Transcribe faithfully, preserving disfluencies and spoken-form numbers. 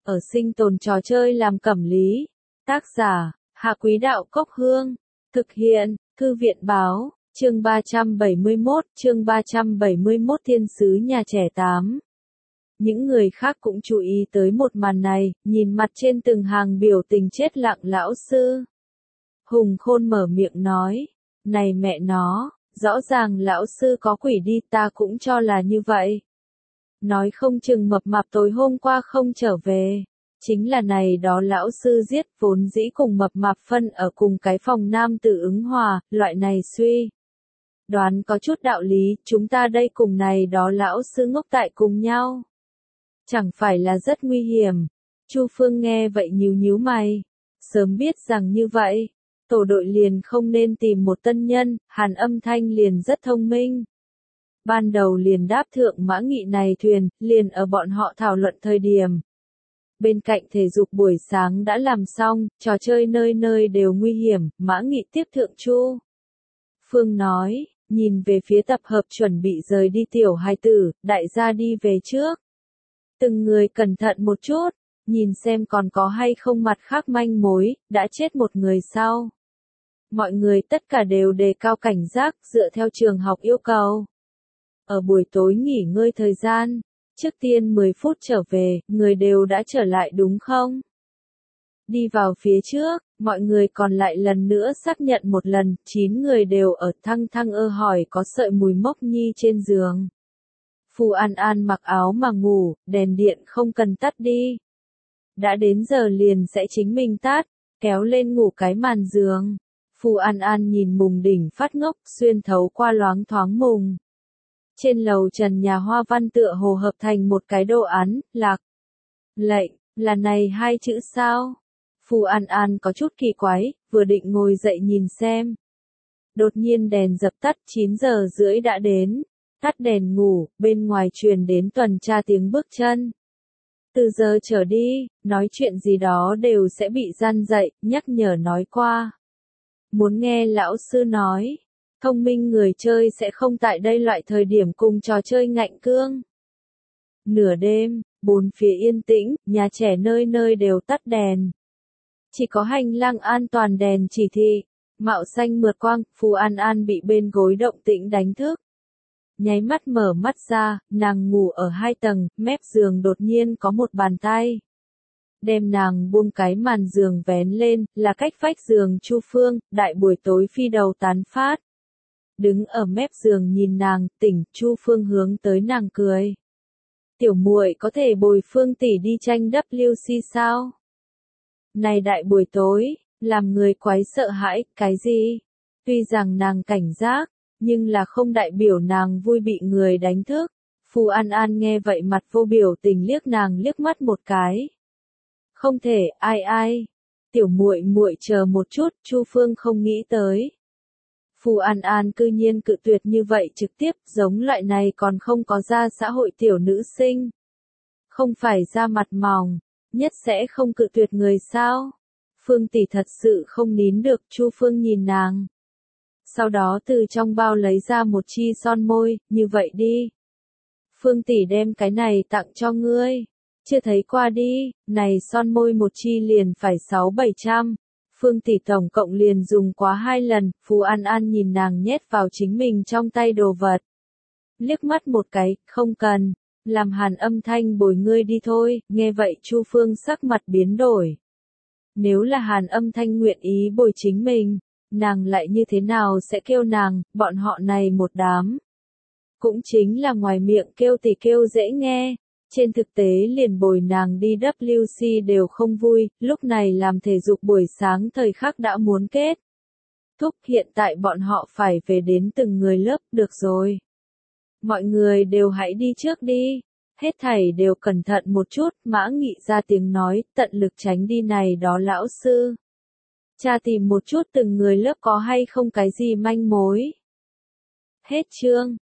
ở sinh tồn trò chơi làm cẩm lý. Tác giả, Hạ Quý Đạo Cốc Hương. Thực hiện, Thư viện Báo, chương ba trăm bảy mươi mốt, chương ba trăm bảy mươi mốt Thiên sứ nhà trẻ tám. Những người khác cũng chú ý tới một màn này, nhìn mặt trên từng hàng biểu tình chết lặng lão sư. Hùng Khôn mở miệng nói, này mẹ nó, rõ ràng lão sư có quỷ đi, ta cũng cho là như vậy. Nói không chừng mập mạp tối hôm qua không trở về. Chính là này đó lão sư giết vốn dĩ cùng mập mạp phân ở cùng cái phòng nam tử ứng hòa, loại này suy. Đoán có chút đạo lý, chúng ta đây cùng này đó lão sư ngốc tại cùng nhau. Chẳng phải là rất nguy hiểm. Chu Phương nghe vậy nhíu nhíu mày. Sớm biết rằng như vậy, tổ đội liền không nên tìm một tân nhân, Hàn Âm Thanh liền rất thông minh. Ban đầu liền đáp thượng Mã Nghị này thuyền, liền ở bọn họ thảo luận thời điểm. Bên cạnh thể dục buổi sáng đã làm xong, trò chơi nơi nơi đều nguy hiểm, Mã Nghị tiếp thượng Chu Phương nói, nhìn về phía tập hợp chuẩn bị rời đi tiểu hài tử, đại gia đi về trước. Từng người cẩn thận một chút, nhìn xem còn có hay không mặt khác manh mối, đã chết một người sao. Mọi người tất cả đều đề cao cảnh giác dựa theo trường học yêu cầu. Ở buổi tối nghỉ ngơi thời gian, trước tiên mười phút trở về, người đều đã trở lại đúng không? Đi vào phía trước, mọi người còn lại lần nữa xác nhận một lần, chín người đều ở thăng thăng ơ hỏi có sợi mùi mốc nhi trên giường. Phù An An mặc áo mà ngủ, đèn điện không cần tắt đi. Đã đến giờ liền sẽ chính mình tắt, kéo lên ngủ cái màn giường. Phù An An nhìn mùng đỉnh phát ngốc, xuyên thấu qua loáng thoáng mùng. Trên lầu trần nhà hoa văn tựa hồ hợp thành một cái đồ án, lạc. Lệnh, là này hai chữ sao? Phù An An có chút kỳ quái, vừa định ngồi dậy nhìn xem. Đột nhiên đèn dập tắt, chín giờ rưỡi đã đến. Tắt đèn ngủ, bên ngoài truyền đến tuần tra tiếng bước chân. Từ giờ trở đi, nói chuyện gì đó đều sẽ bị gian dậy, nhắc nhở nói qua. Muốn nghe lão sư nói. Thông minh người chơi sẽ không tại đây loại thời điểm cùng trò chơi ngạnh cương. Nửa đêm, bốn phía yên tĩnh, nhà trẻ nơi nơi đều tắt đèn. Chỉ có hành lang an toàn đèn chỉ thị, mạo xanh mượt quang, Phù An An bị bên gối động tĩnh đánh thức. Nháy mắt mở mắt ra, nàng ngủ ở hai tầng, mép giường đột nhiên có một bàn tay. Đem nàng buông cái màn giường vén lên, là cách vách giường Chu Phương, đại buổi tối phi đầu tán phát. Đứng ở mép giường nhìn nàng, tỉnh, Chu Phương hướng tới nàng cười. Tiểu muội có thể bồi Phương tỷ đi tranh W C sao? Này đại buổi tối, làm người quái sợ hãi, cái gì? Tuy rằng nàng cảnh giác, nhưng là không đại biểu nàng vui bị người đánh thức. Phù An An nghe vậy mặt vô biểu tình liếc nàng liếc mắt một cái. Không thể, ai ai? Tiểu muội muội chờ một chút, Chu Phương không nghĩ tới. Phù An An cư nhiên cự tuyệt như vậy trực tiếp, giống loại này còn không có ra xã hội tiểu nữ sinh. Không phải ra mặt mỏng, nhất sẽ không cự tuyệt người sao? Phương tỷ thật sự không nín được, Chu Phương nhìn nàng. Sau đó từ trong bao lấy ra một chi son môi, như vậy đi. Phương tỷ đem cái này tặng cho ngươi. Chưa thấy qua đi, này son môi một chi liền phải sáu bảy trăm. Phương tỷ tổng cộng liền dùng quá hai lần, Phù An An nhìn nàng nhét vào chính mình trong tay đồ vật. Liếc mắt một cái, không cần, làm Hàn Âm Thanh bồi ngươi đi thôi, nghe vậy Chu Phương sắc mặt biến đổi. Nếu là Hàn Âm Thanh nguyện ý bồi chính mình, nàng lại như thế nào sẽ kêu nàng, bọn họ này một đám. Cũng chính là ngoài miệng kêu thì kêu dễ nghe. Trên thực tế liền bồi nàng đi W C đều không vui, lúc này làm thể dục buổi sáng thời khắc đã muốn kết. Thúc hiện tại bọn họ phải về đến từng người lớp, được rồi. Mọi người đều hãy đi trước đi, hết thảy đều cẩn thận một chút, Mã Nghị ra tiếng nói, tận lực tránh đi này đó lão sư. Cha tìm một chút từng người lớp có hay không cái gì manh mối. Hết chương.